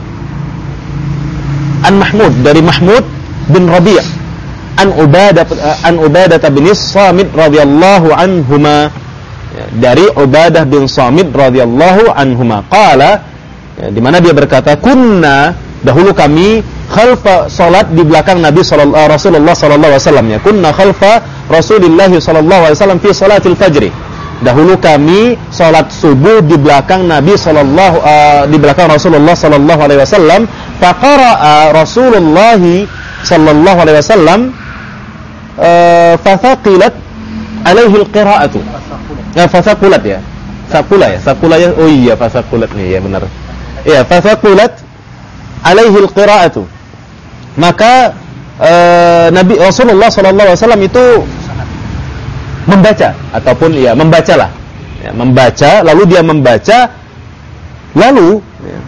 Speaker 1: An Mahmud, dari Mahmud bin Rabi' An Ubadah bin Samit radhiyallahu anhuma, dari Ubadah bin Samit radhiyallahu anhuma qala, di mana dia berkata, kunna, dahulu kami khalfa salat di belakang Nabi Rasulullah sallallahu alaihi wasallam, ya, kunna khalfa Rasulullah sallallahu alaihi wasallam fi salatil fajr. Dahulu kami salat subuh di belakang Nabi di belakang Rasulullah sallallahu alaihi wasallam. Faqara'a Rasulullah sallallahu alaihi wasallam fathaqilat alaihi alqira'atu. Ya, fathaqulat ya. Saqula ya. Oh iya, fathaqulat nih ya, benar. Ya, fathaqulat alaihi alqira'atu. Maka Nabi Rasulullah sallallahu alaihi wasallam itu membaca, ataupun ya membacalah, ya, membaca, lalu dia membaca, lalu ya,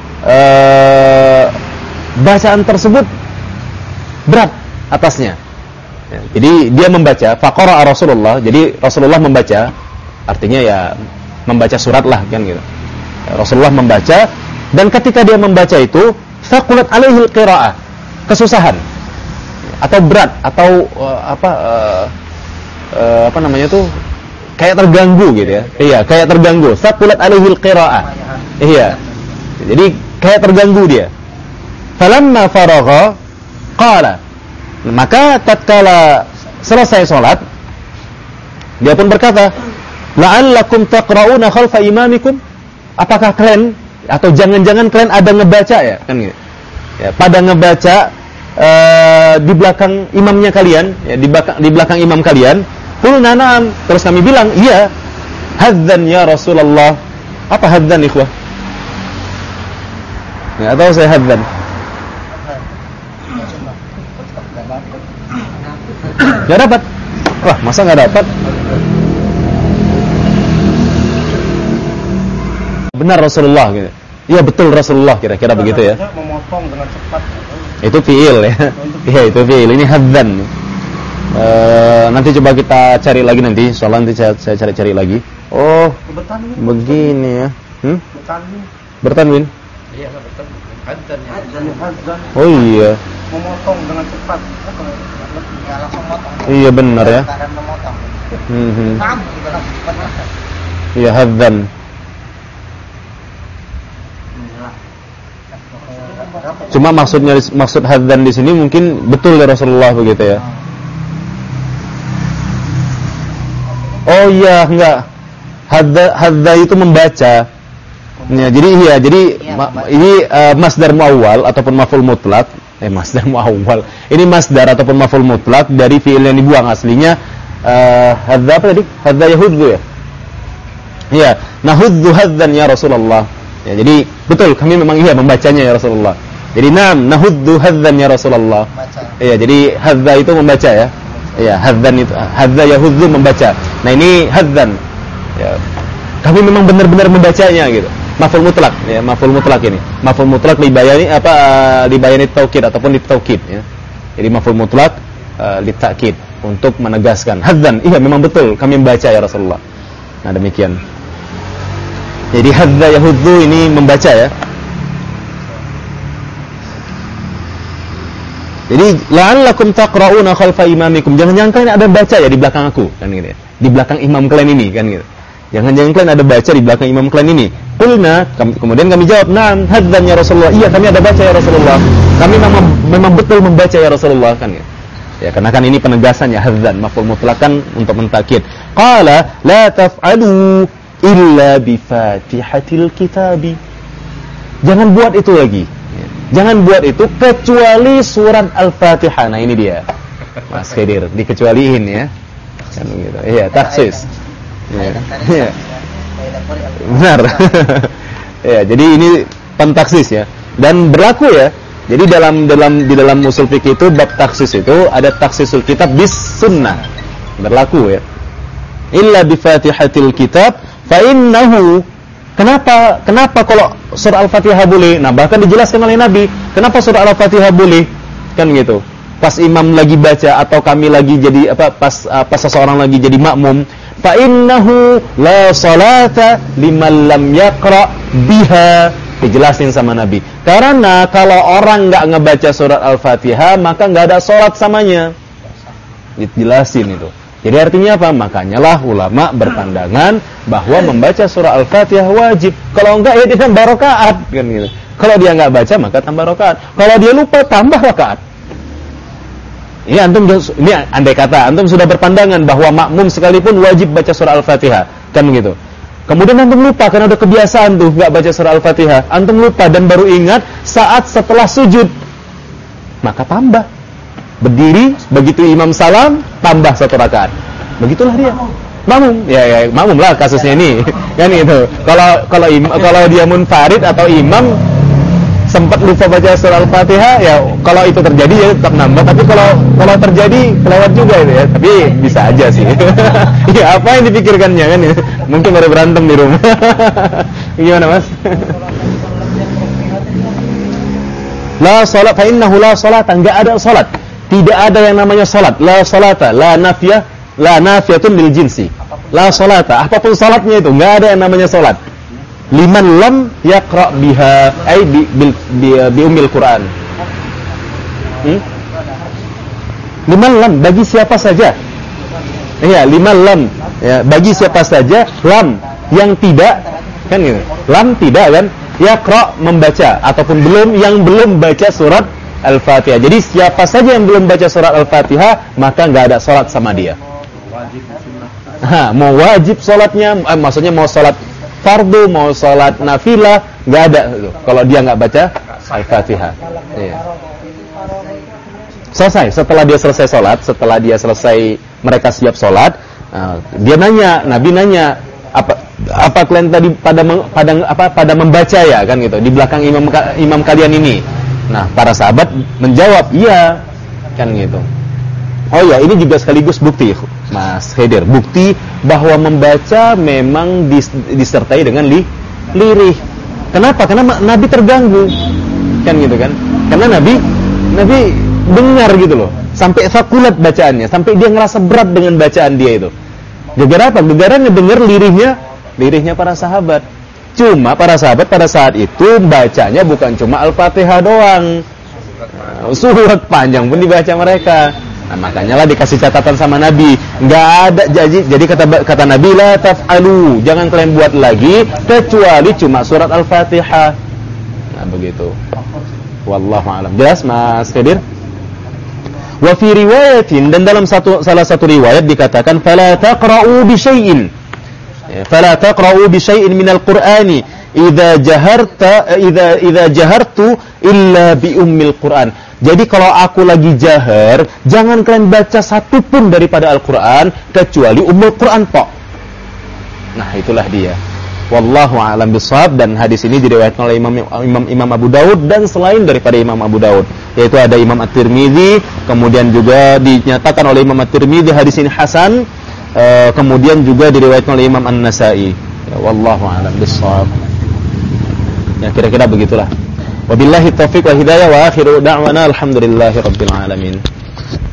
Speaker 1: bacaan tersebut berat atasnya, ya, jadi dia membaca, faqara'a Rasulullah, jadi Rasulullah membaca, artinya ya membaca surat lah kan gitu, ya, Rasulullah membaca, dan ketika dia membaca itu faqulat alaihi alqira'ah, kesusahan atau berat atau apa namanya tuh, kayak terganggu gitu ya. Iya, kayak terganggu. Saqulat alaihil qiraa'ah. Iya. Jadi kayak terganggu dia. Falamma faragha qala. Maka tatkala selesai salat, dia pun berkata, la'allakum taqra'una khalfa imamikum? Apakah kalian atau jangan-jangan kalian ada ngebaca ya? Kan gitu. Ya, pada ngebaca di belakang imamnya kalian, ya, di belakang imam kalian. Qulna na'am, terus kami bilang, iya. Hadzan ya Rasulullah. Apa hadzan, ikhwah? Enggak tahu saya hadzan. Enggak dapat. Wah, masa enggak dapat? Benar Rasulullah gitu. Iya, betul Rasulullah, kira-kira begitu ya.
Speaker 2: Memotong dengan cepat.
Speaker 1: Itu fi'il ya. Iya, itu fi'il. Ini hadzan. Nanti coba kita cari lagi nanti. Soalnya nanti saya cari lagi. Oh, begini ya. Bertanwin.
Speaker 3: Iya, bertanwin. Hadzan.
Speaker 1: Oh iya.
Speaker 2: Memotong dengan cepat. Ya, langsung motong.
Speaker 1: Iya benar ya.
Speaker 2: Memotong.
Speaker 1: Iya, hadzan. Cuma maksud hadzan di sini mungkin betul ya Rasulullah begitu ya. Oh iya, enggak. Hadza itu membaca. Ya, jadi ini masdar muawwal ataupun maf'ul mutlaq. Masdar muawwal. Ini masdar ataupun maf'ul mutlaq dari fi'il yang dibuang, aslinya hadza apa tadi? Hadza yahudzu ya. Iya, nahudzu hadzan ya Rasulullah. Ya, jadi betul kami memang iya membacanya ya Rasulullah. Jadi nahudzu hadzan ya Rasulullah. Iya, jadi hadza itu membaca ya. Iya, hadzan itu hadza yahudzu membaca. Nah, ini hadzan. Ya. Kami memang benar-benar membacanya gitu. Maf'ul mutlak ya, maf'ul mutlak ini. Maf'ul mutlak dibayani dibayani taukid ataupun ditaukid ya. Jadi maf'ul mutlak litakid untuk menegaskan. Hadzan, iya memang betul kami membaca ya Rasulullah. Nah, demikian. Jadi hadza yahudzu ini membaca ya. Jadi la'allakum taqra'una khalfa imamikum. Jangan-jangan kalian ada baca ya di belakang aku kan gitu ya. Di belakang imam kalian ini kan gitu. Jangan-jangan kalian ada baca di belakang imam kalian ini. Qulna, kemudian kami jawab, "Na'am, hadzan ya Rasulullah." Iya, kami ada baca ya Rasulullah. Kami memang betul membaca ya Rasulullah kan gitu. Ya, karena kan ini penegasan ya hadzan, maf'ul mutlakan untuk mentakid. Qala la taf'alu illa bi Fatihatil Kitabi. Jangan buat itu lagi. Jangan buat itu kecuali surat Al-Fatihah. Nah, ini dia. Mas Khidir dikecualiin ya. Kan gitu. Iya, taksis. Ya. Benar. Ya, jadi ini pentaksis ya. Dan berlaku ya. Jadi di dalam usul fikih itu bab taksis itu ada taksisul kitab bis sunnah. Berlaku ya. Illa bi Fatihatil Kitab fa innahu. Kenapa kalau surah Al-Fatihah boleh? Nah, bahkan dijelaskan oleh Nabi, kenapa surah Al-Fatihah boleh? Kan gitu. Pas imam lagi baca atau kami lagi jadi pas seseorang lagi jadi makmum, fa innahu la salata liman lam yaqra biha. Dijelasin sama Nabi. Karena kalau orang enggak ngebaca surat Al-Fatihah, maka enggak ada salat samanya. Dijelasin itu. Jadi artinya apa? Makanya lah ulama berpandangan bahwa membaca surah Al-Fatihah wajib. Kalau enggak ya dia tambah rakaat kan gitu. Kalau dia enggak baca maka tambah rakaat. Kalau dia lupa tambah rakaat. Ini andai kata antum sudah berpandangan bahwa makmum sekalipun wajib baca surah Al-Fatihah, kan gitu. Kemudian antum lupa karena udah kebiasaan tuh enggak baca surah Al-Fatihah. Antum lupa dan baru ingat saat setelah sujud. Maka tambah. Berdiri, begitu imam salam, tambah 1 rakaat. Begitulah dia. Makmum. Ya, makmum lah kasusnya ini. Kan gitu. Kalau dia munfarid atau imam sempat lupa baca surah Al-Fatihah, ya kalau itu terjadi ya tetap nambah. Tapi kalau terjadi kelewat juga itu ya. Tapi bisa aja sih. Ya, apa yang dipikirkannya kan ya? Mungkin baru berantem di rumah. Gimana, Mas? La salat fa innahu la salata, enggak ada salat. Tidak ada yang namanya salat. La salata, la nafiyatun lil jinsi. La salata, apapun salatnya itu enggak ada yang namanya salat. Liman lam yaqra biha ay bi ummil Quran. Liman lam, bagi siapa saja. Iya, liman lam, ya, bagi siapa saja lam yang tidak kan gitu. Lam tidak kan yaqra membaca ataupun yang belum baca surat Al-Fatihah. Jadi siapa saja yang belum baca surat Al-Fatihah maka enggak ada salat sama dia.
Speaker 3: Wajib sunnah.
Speaker 1: Mau wajib salatnya, maksudnya mau salat fardu, mau salat nafilah, enggak ada kalau dia enggak baca Al-Fatihah. Iya. Selesai, setelah dia selesai mereka siap salat, dia nanya, Nabi nanya, apa kalian tadi pada membaca ya kan gitu di belakang imam kalian ini. Nah, para sahabat menjawab, iya, kan gitu. Oh ya, ini juga sekaligus bukti, Mas Khidir, bukti bahwa membaca memang disertai dengan lirih. Kenapa? Karena Nabi terganggu, kan gitu kan? Karena Nabi dengar gitu loh, sampai fakulat bacaannya, sampai dia ngerasa berat dengan bacaan dia itu. Gara-gara apa? Gara-gara ngedenger lirihnya para sahabat. Cuma para sahabat pada saat itu bacanya bukan cuma Al-Fatihah doang. Surat panjang pun dibaca mereka. Nah, makanya lah dikasih catatan sama Nabi. Enggak ada jadi kata Nabi, la taf'alu, jangan kalian buat lagi kecuali cuma surat Al-Fatihah. Nah, begitu. Wallahu a'lam. Jelas, Mas Khidir? Wa fi riwayatin, dan dalam salah satu riwayat dikatakan fala taqra'u bi syai'in. Ya, fala taqra'u bi syai'in minal Qur'ani idza jahartu illa bi ummil Qur'an. Jadi kalau aku lagi jahar, jangan kalian baca satu pun daripada Al-Qur'an kecuali ummul Qur'an, Pak. Nah, itulah dia. Wallahu a'lam bishawab. Dan hadis ini diriwayatkan oleh Imam Abu Daud dan selain daripada Imam Abu Daud, yaitu ada Imam At-Tirmidzi, kemudian juga dinyatakan oleh Imam At-Tirmidzi hadis ini hasan, kemudian juga diriwayatkan oleh Imam An-Nasa'i. Ya, wallahu a'lam bishawab. Ya, kira-kira begitulah. Wabillahi taufiq wa hidayah wa akhiru da'wana alhamdulillahi rabbil alamin.